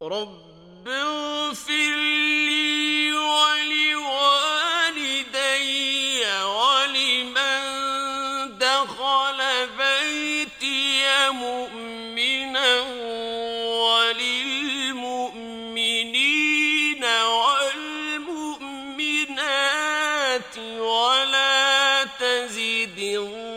رب اغفر لي ولوالدي ولمن دخل بيتي مؤمنا وللمؤمنين والمؤمنات ولا تزد